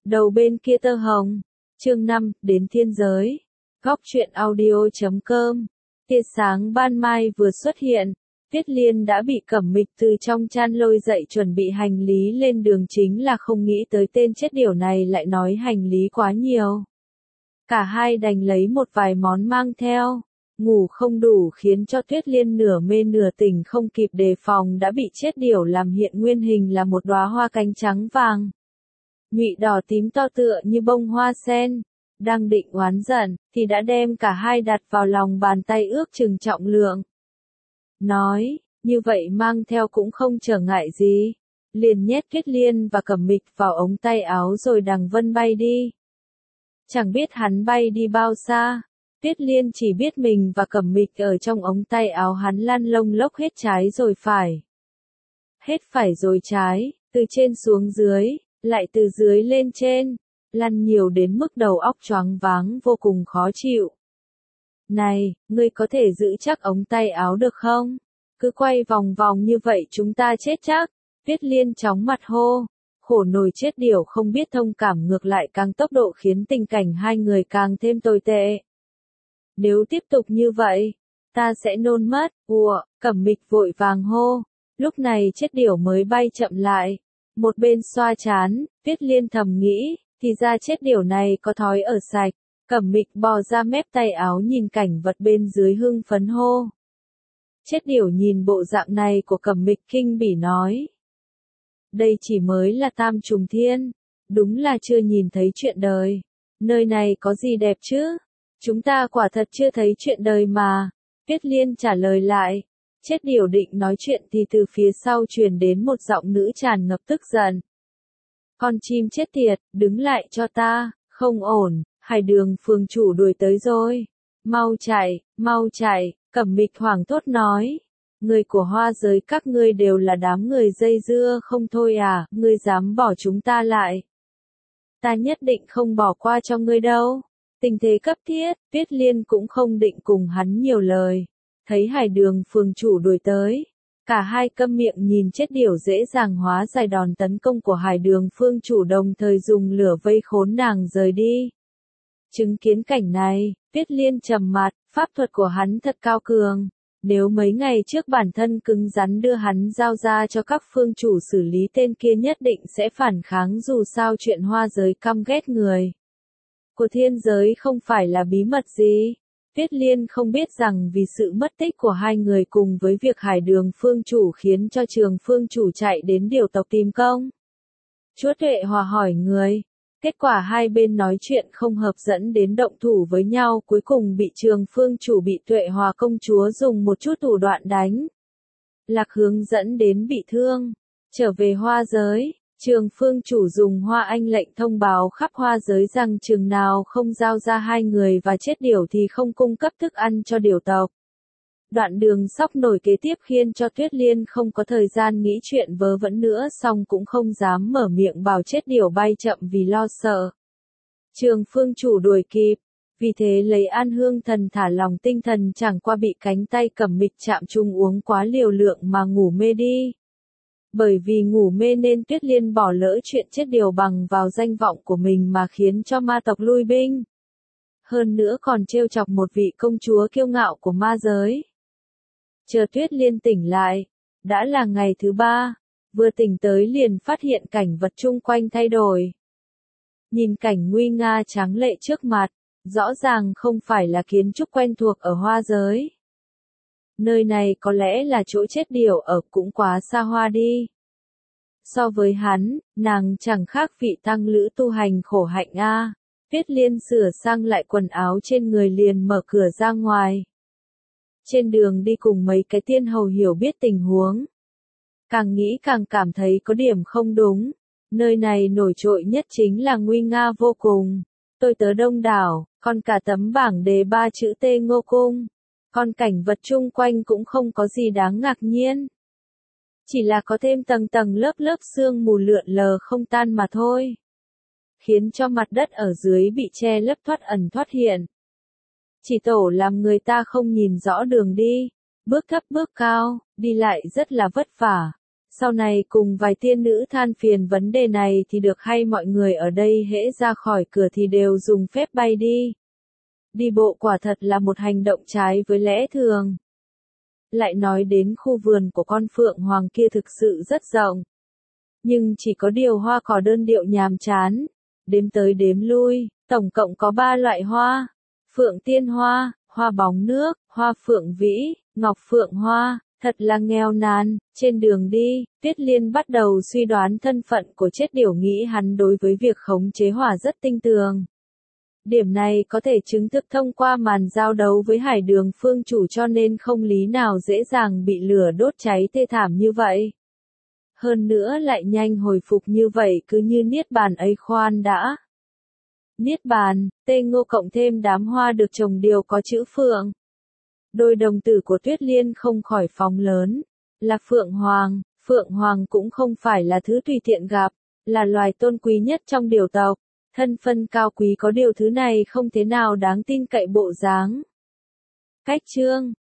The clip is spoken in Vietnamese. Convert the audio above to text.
Đầu bên kia tơ hồng. Chương 5, đến thiên giới. Góc truyện audio.com. Tia sáng ban mai vừa xuất hiện, Tuyết Liên đã bị Cẩm Mịch từ trong chăn lôi dậy chuẩn bị hành lý lên đường, chính là không nghĩ tới tên chết điểu này lại nói hành lý quá nhiều. Cả hai đành lấy một vài món mang theo. Ngủ không đủ khiến cho Tuyết Liên nửa mê nửa tỉnh, không kịp đề phòng đã bị chết điểu làm hiện nguyên hình là một đóa hoa cánh trắng vàng, nhụy đỏ tím to tựa như bông hoa sen. Đang định oán giận, thì đã đem cả hai đặt vào lòng bàn tay ước chừng trọng lượng. Nói, như vậy mang theo cũng không trở ngại gì. Liền nhét Tuyết Liên và Cẩm Mịch vào ống tay áo rồi đằng vân bay đi. Chẳng biết hắn bay đi bao xa. Tuyết Liên chỉ biết mình và Cẩm Mịch ở trong ống tay áo hắn lăn lông lốc hết trái rồi phải. Hết phải rồi trái, từ trên xuống dưới, lại từ dưới lên trên, lăn nhiều đến mức đầu óc choáng váng vô cùng khó chịu. Này, ngươi có thể giữ chắc ống tay áo được không? Cứ quay vòng vòng như vậy chúng ta chết chắc. Tuyết Liên chóng mặt hô. Khổ nồi chết điểu không biết thông cảm, ngược lại càng tốc độ khiến tình cảnh hai người càng thêm tồi tệ. Nếu tiếp tục như vậy, ta sẽ nôn mất. Ủa, Cẩm Mịch vội vàng hô. Lúc này chết điểu mới bay chậm lại. Một bên xoa chán, Tuyết Liên thầm nghĩ, thì ra chết điểu này có thói ở sạch. Cẩm Mịch bò ra mép tay áo nhìn cảnh vật bên dưới hưng phấn hô. Chết điểu nhìn bộ dạng này của Cẩm Mịch kinh bỉ nói. Đây chỉ mới là tam trùng thiên, đúng là chưa nhìn thấy chuyện đời. Nơi này có gì đẹp chứ? Chúng ta quả thật chưa thấy chuyện đời mà. Tuyết Liên trả lời lại. Chết điểu định nói chuyện thì từ phía sau truyền đến một giọng nữ tràn ngập tức giận. Con chim chết tiệt, đứng lại cho ta, không ổn, Hải Đường phường chủ đuổi tới rồi. Mau chạy, Cẩm Mịch hoảng thốt nói. Người của hoa giới các ngươi đều là đám người dây dưa không thôi à, ngươi dám bỏ chúng ta lại. Ta nhất định không bỏ qua cho ngươi đâu. Tình thế cấp thiết, Tuyết Liên cũng không định cùng hắn nhiều lời. Thấy Hải Đường phường chủ đuổi tới, cả hai câm miệng nhìn chết điểu dễ dàng hóa giải đòn tấn công của Hải Đường phương chủ, đồng thời dùng lửa vây khốn nàng rời đi. Chứng kiến cảnh này, Tuyết Liên trầm mặt, pháp thuật của hắn thật cao cường. Nếu mấy ngày trước bản thân cứng rắn đưa hắn giao ra cho các phương chủ xử lý, tên kia nhất định sẽ phản kháng, dù sao chuyện hoa giới căm ghét người của thiên giới không phải là bí mật gì. Tuyết Liên không biết rằng vì sự mất tích của hai người cùng với việc Hải Đường phương chủ khiến cho Trường phương chủ chạy đến điều tộc tìm công chúa Tuệ Hòa hỏi người. Kết quả hai bên nói chuyện không hợp dẫn đến động thủ với nhau, cuối cùng bị Trường phương chủ bị Tuệ Hòa công chúa dùng một chút thủ đoạn đánh lạc hướng dẫn đến bị thương. Trở về hoa giới, Trường phương chủ dùng hoa anh lệnh thông báo khắp hoa giới rằng chừng nào không giao ra hai người và chết điểu thì không cung cấp thức ăn cho điểu tộc. Đoạn đường sóc nổi kế tiếp khiến cho Tuyết Liên không có thời gian nghĩ chuyện vớ vẩn nữa, song cũng không dám mở miệng bảo chết điểu bay chậm vì lo sợ Trường phương chủ đuổi kịp. Vì thế lấy An Hương Thần thả lòng tinh thần, chẳng qua bị cánh tay Cẩm Mịch chạm chung uống quá liều lượng mà ngủ mê đi. Bởi vì ngủ mê nên Tuyết Liên bỏ lỡ chuyện chết điểu bằng vào danh vọng của mình mà khiến cho ma tộc lui binh. Hơn nữa còn trêu chọc một vị công chúa kiêu ngạo của ma giới. Chờ Tuyết Liên tỉnh lại, đã là ngày thứ ba, vừa tỉnh tới liền phát hiện cảnh vật chung quanh thay đổi. Nhìn cảnh nguy nga tráng lệ trước mặt, rõ ràng không phải là kiến trúc quen thuộc ở hoa giới. Nơi này có lẽ là chỗ chết điểu ở, cũng quá xa hoa đi. So với hắn, nàng chẳng khác vị tăng lữ tu hành khổ hạnh a. Tuyết Liên sửa sang lại quần áo trên người liền mở cửa ra ngoài. Trên đường đi cùng mấy cái tiên hầu hiểu biết tình huống. Càng nghĩ càng cảm thấy có điểm không đúng. Nơi này nổi trội nhất chính là nguy nga vô cùng. Tôi tớ đông đảo, còn cả tấm bảng đề 3 chữ T Ngô Cung. Còn cảnh vật chung quanh cũng không có gì đáng ngạc nhiên. Chỉ là có thêm tầng tầng lớp lớp sương mù lượn lờ không tan mà thôi. Khiến cho mặt đất ở dưới bị che lấp thoát ẩn thoát hiện. Chỉ tổ làm người ta không nhìn rõ đường đi. Bước thấp bước cao, đi lại rất là vất vả. Sau này cùng vài tiên nữ than phiền vấn đề này thì được hay mọi người ở đây hễ ra khỏi cửa thì đều dùng phép bay đi. Đi bộ quả thật là một hành động trái với lẽ thường. Lại nói đến khu vườn của con phượng hoàng kia thực sự rất rộng. Nhưng chỉ có điều hoa cỏ đơn điệu nhàm chán. Đếm tới đếm lui, tổng cộng có 3 loại hoa. Phượng tiên hoa, hoa bóng nước, hoa phượng vĩ, ngọc phượng hoa. Thật là nghèo nàn. Trên đường đi, Tuyết Liên bắt đầu suy đoán thân phận của chết điểu, nghĩ hắn đối với việc khống chế hỏa rất tinh tường. Điểm này có thể chứng thực thông qua màn giao đấu với Hải Đường Phương Chủ, cho nên không lý nào dễ dàng bị lửa đốt cháy thê thảm như vậy. Hơn nữa lại nhanh hồi phục như vậy, cứ như niết bàn ấy khoan đã. Niết bàn, tê ngô cộng thêm đám hoa được trồng đều có chữ phượng. Đôi đồng tử của Tuyết Liên không khỏi phóng lớn. Là Phượng Hoàng cũng không phải là thứ tùy tiện gặp, là loài tôn quý nhất trong điểu tộc. Thân phân cao quý có điều thứ này không thế nào đáng tin cậy bộ dáng. Cách chương